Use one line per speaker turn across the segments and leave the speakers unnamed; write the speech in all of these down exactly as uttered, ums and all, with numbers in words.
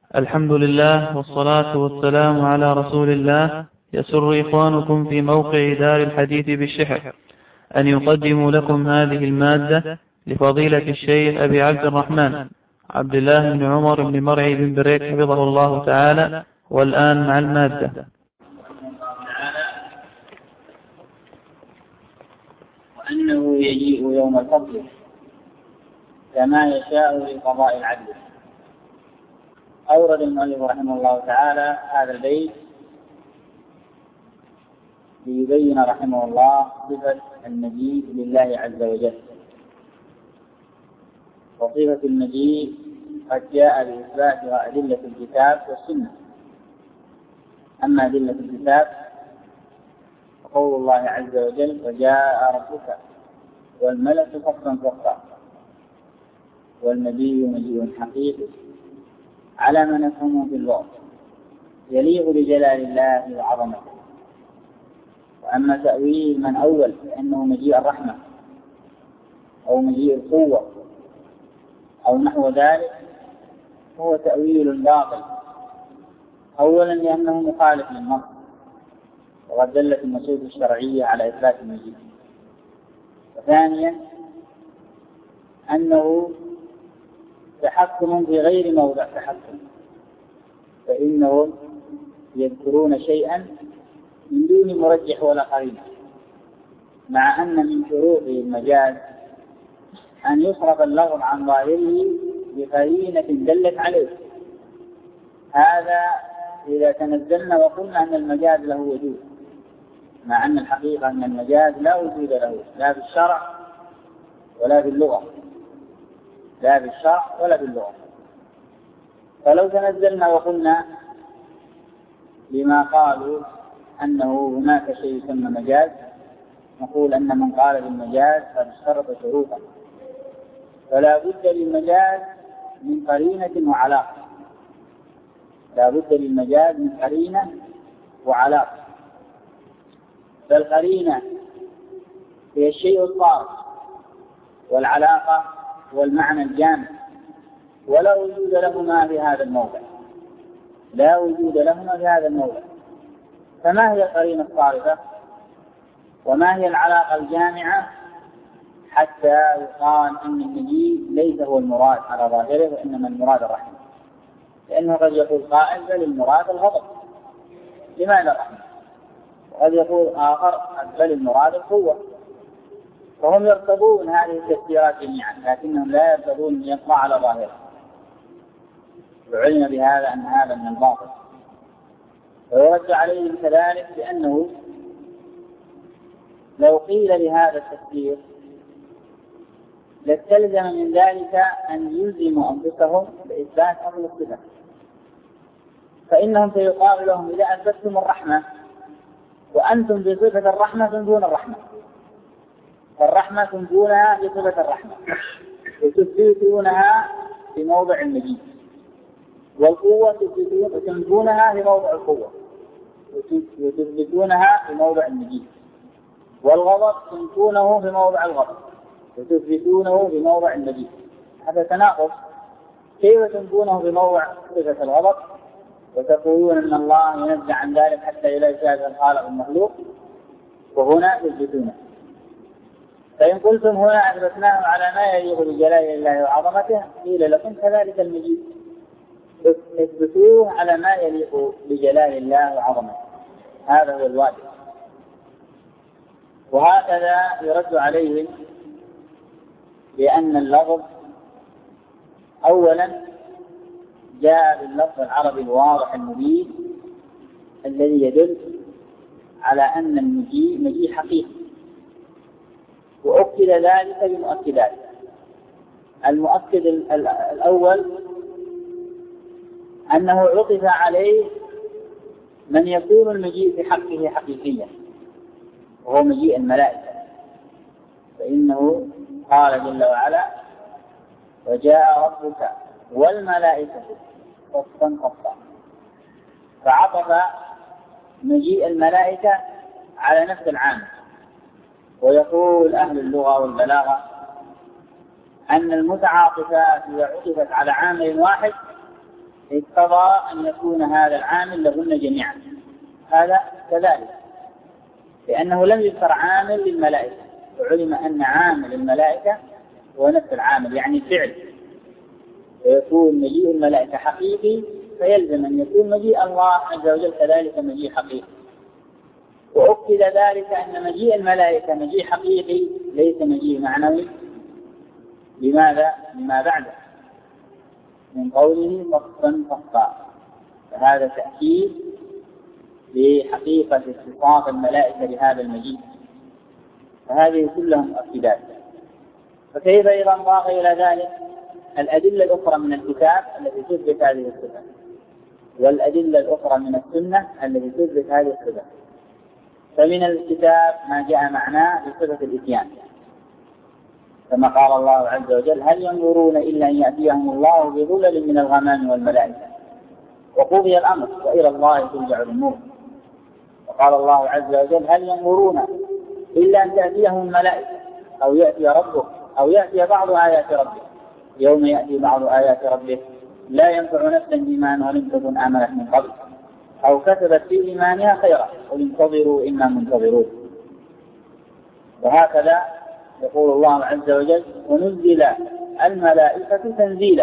الحمد لله والصلاة والسلام على رسول الله. يسر إخوانكم في موقع دار الحديث بالشحر أن يقدموا لكم هذه المادة لفضيلة الشيخ أبي عبد الرحمن عبد الله بن عمر بن مرعي بن بريك حفظه الله تعالى. والآن مع المادة.
وأنه يجيء يوم الفصل كما يشاء لقضاء العدل. أورد المؤلف رحمه الله تعالى هذا البيت ليبين رحمه الله صفة المجيء لله عز وجل. وصفة المجيء قد جاء بإثباتها أدلة الكتاب والسنة. أما أدلة الكتاب فقول الله عز وجل: وجاء ربك والملك صفا صفا والنبي مجيء حقيقي على ما نفهمه في اللغة يليق بجلال الله وعظمته. وأما تأويل من أول فإنه مجيء الرحمة أو مجيء القوة أو نحو ذلك هو تأويل باطل. أولا لأنه مخالف للنص، وقد دلت النصوص الشرعية على إثبات المجيء. وثانيا أنه تحكم في غير موضع تحكم، فإنهم يذكرون شيئا من دون مرجح ولا قرينة، مع أن من شروط المجاز أن يصرف اللفظ عن ظاهره بقرينة دلت عليه. هذا إذا تنزلنا وقلنا أن المجاز له وجود، مع أن الحقيقة أن المجاز لا وجود له لا في الشرع ولا في اللغة، لا في الشرع ولا في اللغة. فلو تنزلنا وقلنا لما قالوا أنه هناك شيء يسمى مجاز، نقول أن من قال بالمجاز قد اشترط شروطا، فلا بد للمجاز من قرينة وعلاقة، لا بد للمجاز من قرينة وعلاقة. فالقرينة هي الشيء الصار، والعلاقة والمعنى الجامع، ولا وجود لهما في هذا الموضع، لا وجود لهما في هذا الموضع. فما هي القرينة الصارفة وما هي العلاقة الجامعة حتى يقال أن المجيء ليس هو المراد على ظاهره وإنما المراد الرحمة؟ لأنه قد يقول قائل بل المراد الغضب، لماذا الرحمة؟ وقد يقول آخر بل المراد القوة. فهم يرتضون هذه التفسيرات جميعا، لكنهم لا يرتضون أن يطلع على ظاهره. وعلم بهذا أن هذا من الباطل. ويرد عليهم كذلك بأنه لو قيل لهذا التفسير لتلزم من ذلك أن يلزموا أنفسهم بإثبات أصل الصفة، فإنهم سيقال لهم: إذا أثبتتم الرحمة وأنتم بصفة الرحمة تنفون الرحمة، فالرحمة تنفونها بصفة الرحمة وتثبتونها في موضع المجيء، والقوة تنفونها في موضع القوة وتثبتونها في موضع المجيء، والغضب تنفونه في موضع الغضب وتثبتونه في موضع المجيء. هذا تناقض. كيف تنفونه في موضع صفة الغضب وتقولون أن الله ينزع عن ذلك حتى لا يشابه الخالق المخلوق، وهنا تثبتونه؟ فإن قلتم هنا أثبتناه على ما يليق بجلال الله وعظمته، قيل لكم كذلك المجيء، اثبتوه على ما يليق بجلال الله وعظمته، هذا هو الواجب. وهكذا يرد عليهم بأن اللفظ أولا جاء باللفظ العربي الواضح المبين الذي يدل على أن المجيء مجيء حقيقي، وأكد ذلك بمؤكدات. المؤكد الأول أنه عطف عليه من يكون المجيء في حقه حقيقيا، وهو مجيء الملائكة، فإنه قال جل وعلا: وجاء ربك والملائكة صفا صفا، فعطف مجيء الملائكة على نفس العام. ويقول أهل اللغة والبلاغة أن المتعاطفات إذا عطفت على عامل واحد اقتضى أن يكون هذا العامل لهن جميعا، هذا كذلك، لأنه لم يذكر عامل للملائكة، وعلم أن عامل الملائكة هو نفس العامل، يعني فعل، ويكون مجيء الملائكة حقيقي، فيلزم أن يكون مجيء الله عز وجل كذلك مجيء حقيقي. وأكد ذلك أن مجيء الملائكة مجيء حقيقي ليس مجيء معنوي. لماذا؟ لما بعده من قوله صفا صفا، فهذا تأكيد بحقيقة اتصاف الملائكة بهذا المجيء، فهذه كلها مؤكدات. فكيف إذا انضاف إلى ذلك الأدلة الأخرى من الكتاب التي تثبت هذه الصفة، والأدلة الأخرى من السنة التي تثبت هذه الصفة؟ فمن الكتاب ما جاء معناه بصفة الإتيان، كما قال الله عز وجل: هل ينظرون إلا أن يأتيهم الله بظلل من الغمام والملائكة وقضي الأمر وإلى الله ترجع الأمور. وقال الله عز وجل: هل ينظرون إلا أن تأتيهم الملائكة أو يأتي ربك أو يأتي بعض آيات ربك يوم يأتي بعض آيات ربك لا ينفع نفسا إيمانها لم تكن آمنت من قبل أو كسبت في إيمانها خيرا قل انتظروا إنا منتظرون. وهكذا يقول الله عز وجل: ونزل الملائكة تنزيلا.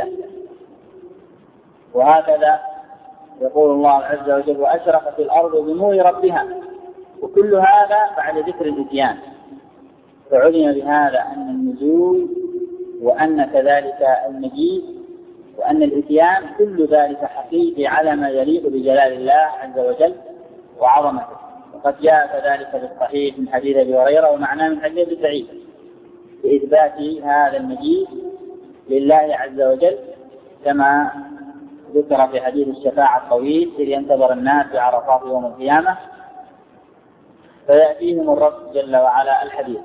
وهكذا يقول الله عز وجل: وأشرقت الأرض بنور ربها. وكل هذا بعد ذكر الإتيان، فعلم بهذا أن النزول وأن كذلك المجيء وأن الإتيان كل ذلك حقيقي على ما يليق بجلال الله عز وجل وعظمته. وقد جاء كذلك بالصحيح من حديث أبي هريرة ومعناه من حديث أبي سعيد بإثبات هذا المجيء لله عز وجل، كما ذكر في حديث الشفاعة الطويل إذ ينتظر الناس في عرفات يوم القيامة فيأتيهم الرب جل وعلا الحديث.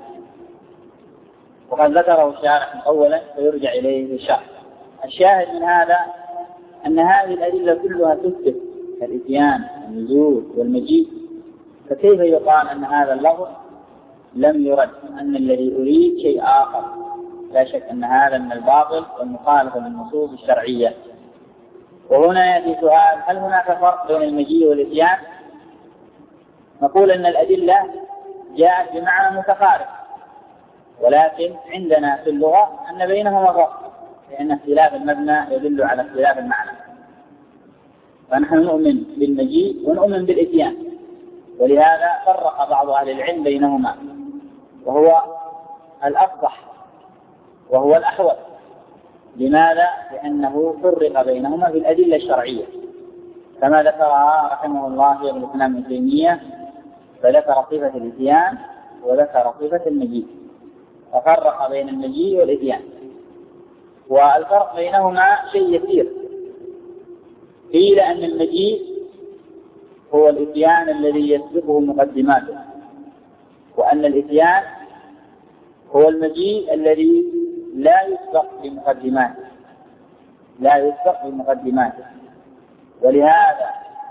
وقد ذكره الشارح أولا فيرجع إليه في الشرح. الشاهد من هذا أن هذه الأدلة كلها تثبت الإتيان والنزول والمجيء، فكيف يقال أن هذا اللفظ لم يرد، أن الذي أريد شيء آخر؟ لا شك أن هذا من الباطل والمخالفة للنصوص الشرعية. وهنا يأتي سؤال: هل هناك فرق بين المجيء والإتيان؟ نقول أن الأدلة جاءت بمعنى متقارب، ولكن عندنا في اللغة أن بينهما فرق، لأن اختلاف المبنى يدل على اختلاف المعنى. فنحن نؤمن بالمجيء ونؤمن بالإتيان، ولهذا فرق بعض أهل العلم بينهما، وهو الأفصح وهو الأحوط. لماذا؟ لأنه فرق بينهما بالأدلة الشرعية، كما ذكرها رحمه الله شيخ الإسلام ابن تيمية، فذكر صفة الإتيان وذكر صفة المجيء، ففرق بين المجيء والإتيان. والفرق بينهما شيء يسير. قيل أن المجيء هو الإتيان الذي يسبقه مقدماته، وأن الإتيان هو المجيء الذي لا يسبق بمقدماته لا يسبق بمقدماته ولهذا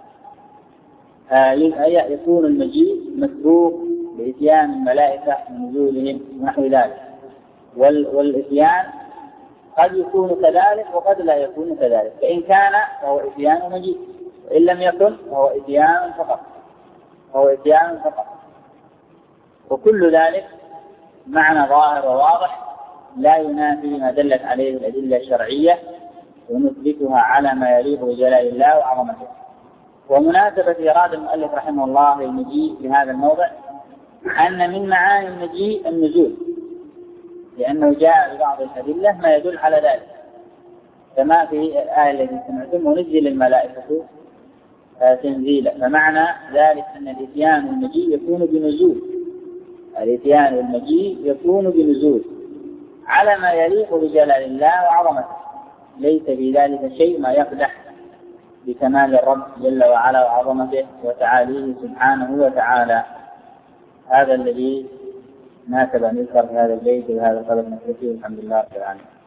يكون المجيء مسبوق بإتيان الملائكة ونزولهم ونحو ذلك، والإتيان قد يكون كذلك وقد لا يكون كذلك، فإن كان فهو إتيان ومجيء، وإن لم يكن فهو إتيان فقط فهو إتيان فقط وكل ذلك معنى ظاهر وواضح لا ينافي ما دلت عليه الأدلة الشرعية، ونثبتها على ما يليق بجلال الله وعظمته. ومناسبة إيراد المؤلف رحمه الله المجيء في هذا الموضع أن من معاني المجيء النزول، لأنه جاء ببعض الأدلة ما يدل على ذلك، كما في الآية التي سمعتم: ونزل الملائكة تنزيلا. فمعنى ذلك أن الإتيان والمجيء يكون بنزول، الإتيان والمجيء يكون بنزول على ما يليق بجلال الله وعظمته، ليس في ذلك شيء ما يقدح بكمال الرب جل وعلا وعظمته وتعاليه سبحانه وتعالى. هذا الذي ناسب أن يذكر في هذا البيت وهذا القدر من الحمد لله رب العالمين.